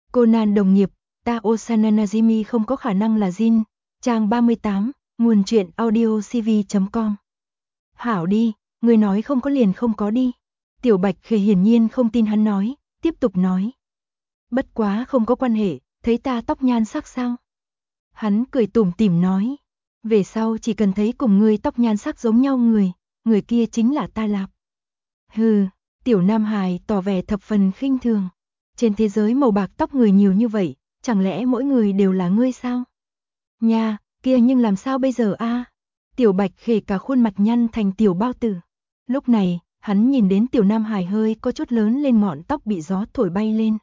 Conan đồng nghiệp, ta Osana Najimi không có khả năng là Jin. Trang 38, nguồn truyện audiocv.com. Hảo đi, người nói không có liền không có đi. Tiểu Bạch Khê hiển nhiên không tin hắn nói, tiếp tục nói. Bất quá không có quan hệ, thấy ta tóc nhan sắc sao? Hắn cười tủm tỉm nói. Về sau chỉ cần thấy cùng ngươi tóc nhan sắc giống nhau người kia chính là ta lạp. Hừ, Tiểu Nam Hải tỏ vẻ thập phần khinh thường. Trên thế giới màu bạc tóc người nhiều như vậy, chẳng lẽ mỗi người đều là ngươi sao? Nha, kia nhưng làm sao bây giờ a? Tiểu Bạch Khê cả khuôn mặt nhăn thành tiểu bao tử. Lúc này, hắn nhìn đến Tiểu Nam Hải hơi có chút lớn lên, ngọn tóc bị gió thổi bay lên.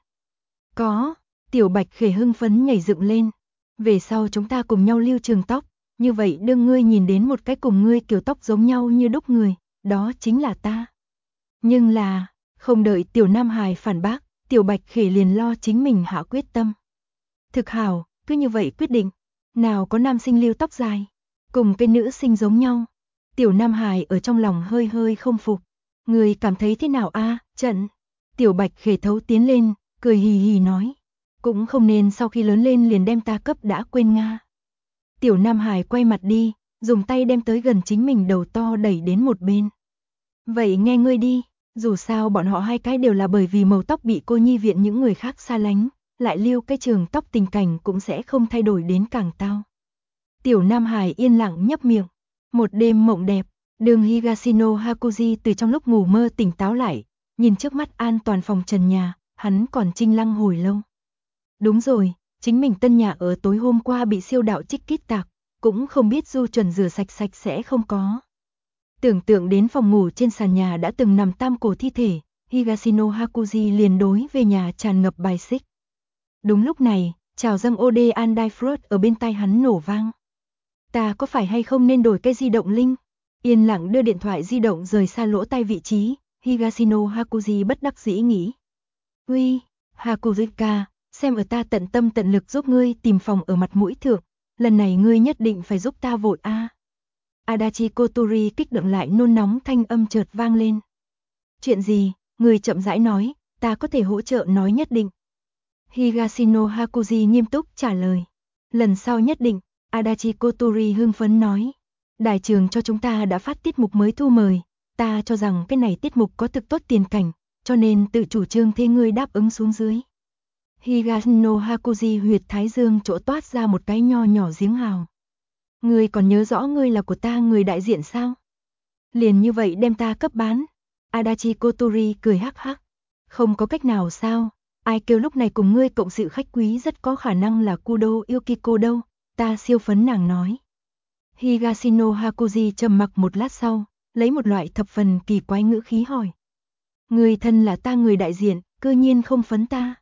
Có, Tiểu Bạch Khê hưng phấn nhảy dựng lên. Về sau chúng ta cùng nhau lưu trường tóc, như vậy đương ngươi nhìn đến một cái cùng ngươi kiểu tóc giống nhau như đúc người, đó chính là ta. Nhưng là, không đợi Tiểu Nam Hải phản bác, Tiểu Bạch Khê liền lo chính mình hạ quyết tâm. Thực hảo, cứ như vậy quyết định. Nào có nam sinh lưu tóc dài, cùng cái nữ sinh giống nhau. Tiểu Nam Hải ở trong lòng hơi hơi không phục. Người cảm thấy thế nào a? Trận. Tiểu Bạch Khê thấu tiến lên, cười hì hì nói. Cũng không nên sau khi lớn lên liền đem ta cấp đã quên nga. Tiểu Nam Hải quay mặt đi, dùng tay đem tới gần chính mình đầu to đẩy đến một bên. Vậy nghe ngươi đi, dù sao bọn họ hai cái đều là bởi vì màu tóc bị cô nhi viện những người khác xa lánh, lại lưu cái trường tóc tình cảnh cũng sẽ không thay đổi đến càng tao. Tiểu Nam Hải yên lặng nhấp miệng. Một đêm mộng đẹp, đường Higashino Hakuji từ trong lúc ngủ mơ tỉnh táo lại, nhìn trước mắt an toàn phòng trần nhà, hắn còn chinh lăng hồi lâu. Đúng rồi, chính mình tân nhà ở tối hôm qua bị siêu đạo trích kít tạc, cũng không biết du chuẩn rửa sạch sạch sẽ không có. Tưởng tượng đến phòng ngủ trên sàn nhà đã từng nằm tam cổ thi thể, Higashino Hakuji liền đối về nhà tràn ngập bài xích. Đúng lúc này, chào dâng Ode Andaifruit ở bên tai hắn nổ vang. Ta có phải hay không nên đổi cái di động linh? Yên lặng đưa điện thoại di động rời xa lỗ tai vị trí, Higashino Hakuji bất đắc dĩ nghĩ. Uy, Hakuji-ka, xem ở ta tận tâm tận lực giúp ngươi tìm phòng ở mặt mũi thượng, lần này ngươi nhất định phải giúp ta vội a. Adachi Kotori kích động lại nôn nóng thanh âm chợt vang lên. Chuyện gì? Người chậm rãi nói, ta có thể hỗ trợ nói nhất định. Higashino Hakuji nghiêm túc trả lời. Lần sau nhất định, Adachi Kotori hưng phấn nói. Đài trường cho chúng ta đã phát tiết mục mới thu mời, ta cho rằng cái này tiết mục có thực tốt tiền cảnh, cho nên tự chủ trương thế ngươi đáp ứng xuống dưới. Higashino Hakuji huyệt thái dương chỗ toát ra một cái nho nhỏ giếng hào. Ngươi còn nhớ rõ ngươi là của ta người đại diện sao? Liền như vậy đem ta cấp bán. Adachi Kotori cười hắc hắc. Không có cách nào sao? Ai kêu lúc này cùng ngươi cộng sự khách quý rất có khả năng là Kudo Yukiko đâu, ta siêu phấn nàng nói. Higashino Hakuji trầm mặc một lát sau, lấy một loại thập phần kỳ quái ngữ khí hỏi. Người thân là ta người đại diện, cư nhiên không phấn ta.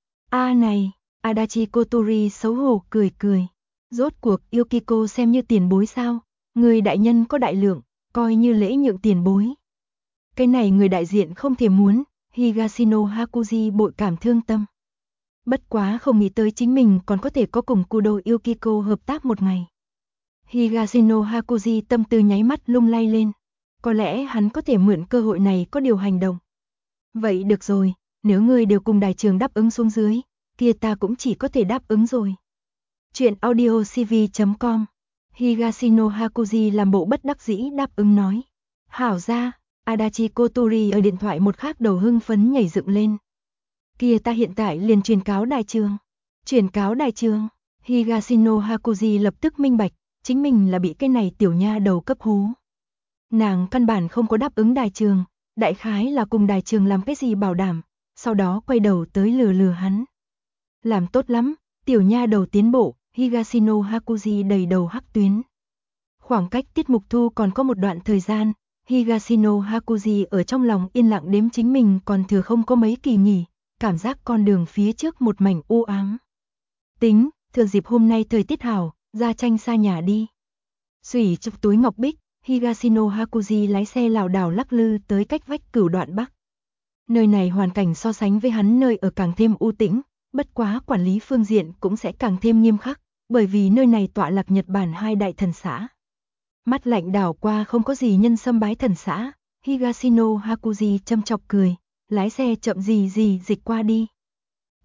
Này, Adachi Kotori xấu hổ cười cười. Rốt cuộc Yukiko xem như tiền bối sao, người đại nhân có đại lượng, coi như lễ nhượng tiền bối. Cái này người đại diện không thể muốn, Higashino Hakuji bội cảm thương tâm. Bất quá không nghĩ tới chính mình còn có thể có cùng Kudo Yukiko hợp tác một ngày. Higashino Hakuji tâm tư nháy mắt lung lay lên. Có lẽ hắn có thể mượn cơ hội này có điều hành động. Vậy được rồi, nếu ngươi đều cùng đài trường đáp ứng xuống dưới, kia ta cũng chỉ có thể đáp ứng rồi. Chuyện audiocv.com. Higashino Hakuji làm bộ bất đắc dĩ đáp ứng nói. Hảo ra, Adachi Kotori ở điện thoại một khác đầu hưng phấn nhảy dựng lên. Kia ta hiện tại liền truyền cáo đài trường. Truyền cáo đài trường. Higashino Hakuji lập tức minh bạch, chính mình là bị cái này tiểu nha đầu cấp hú. Nàng căn bản không có đáp ứng đài trường, đại khái là cùng đài trường làm cái gì bảo đảm, sau đó quay đầu tới lừa hắn. Làm tốt lắm, tiểu nha đầu tiến bộ, Higashino Hakuji đầy đầu hắc tuyến. Khoảng cách tiết mục thu còn có một đoạn thời gian, Higashino Hakuji ở trong lòng yên lặng đếm chính mình còn thừa không có mấy kỳ nghỉ, cảm giác con đường phía trước một mảnh u ám. Tính, thừa dịp hôm nay thời tiết hảo, ra tranh xa nhà đi. Xủy chụp túi ngọc bích, Higashino Hakuji lái xe lảo đảo lắc lư tới cách vách Cửu Đoạn Bắc. Nơi này hoàn cảnh so sánh với hắn nơi ở càng thêm u tĩnh, bất quá quản lý phương diện cũng sẽ càng thêm nghiêm khắc, bởi vì nơi này tọa lạc Nhật Bản hai đại thần xã. Mắt lạnh đảo qua không có gì nhân xâm bái thần xã, Higashino Hakuji châm chọc cười, lái xe chậm gì dịch qua đi.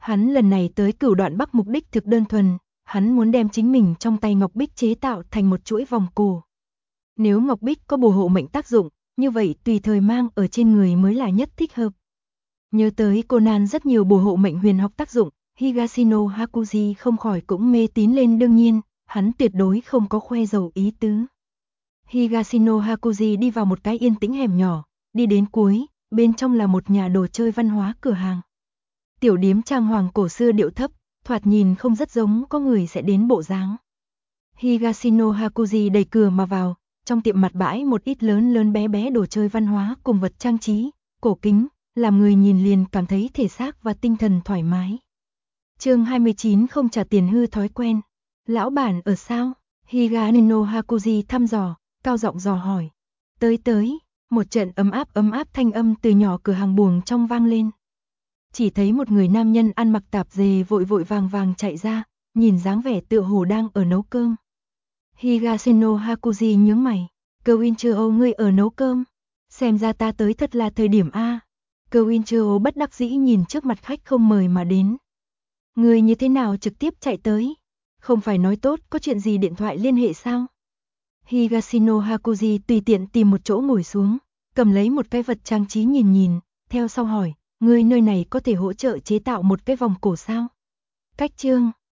Hắn lần này tới Cửu Đoạn Bắc mục đích thực đơn thuần, hắn muốn đem chính mình trong tay ngọc bích chế tạo thành một chuỗi vòng cổ. Nếu ngọc bích có bùa hộ mệnh tác dụng, như vậy tùy thời mang ở trên người mới là nhất thích hợp. Nhớ tới Conan rất nhiều bùa hộ mệnh huyền học tác dụng, Higashino Hakuji không khỏi cũng mê tín lên, đương nhiên, hắn tuyệt đối không có khoe giàu ý tứ. Higashino Hakuji đi vào một cái yên tĩnh hẻm nhỏ, đi đến cuối, bên trong là một nhà đồ chơi văn hóa cửa hàng. Tiểu điếm trang hoàng cổ xưa điệu thấp, thoạt nhìn không rất giống có người sẽ đến bộ dáng. Higashino Hakuji đẩy cửa mà vào, trong tiệm mặt bãi một ít lớn lớn bé bé đồ chơi văn hóa cùng vật trang trí, cổ kính, làm người nhìn liền cảm thấy thể xác và tinh thần thoải mái. Chương 29 không trả tiền hư thói quen. Lão bản ở sao? Higashino Hakuji thăm dò, cao giọng dò hỏi. Tới, một trận ấm áp thanh âm từ nhỏ cửa hàng buồng trong vang lên. Chỉ thấy một người nam nhân ăn mặc tạp dề vội vàng chạy ra, nhìn dáng vẻ tựa hồ đang ở nấu cơm. Higashino Hakuji nhướng mày, Kewinchiro ngươi ở nấu cơm, xem ra ta tới thật là thời điểm a. Kewinchiro bất đắc dĩ nhìn trước mặt khách không mời mà đến. Ngươi như thế nào trực tiếp chạy tới? Không phải nói tốt có chuyện gì điện thoại liên hệ sao? Higashino Hakuji tùy tiện tìm một chỗ ngồi xuống, cầm lấy một cái vật trang trí nhìn, theo sau hỏi, ngươi nơi này có thể hỗ trợ chế tạo một cái vòng cổ sao? Cách chương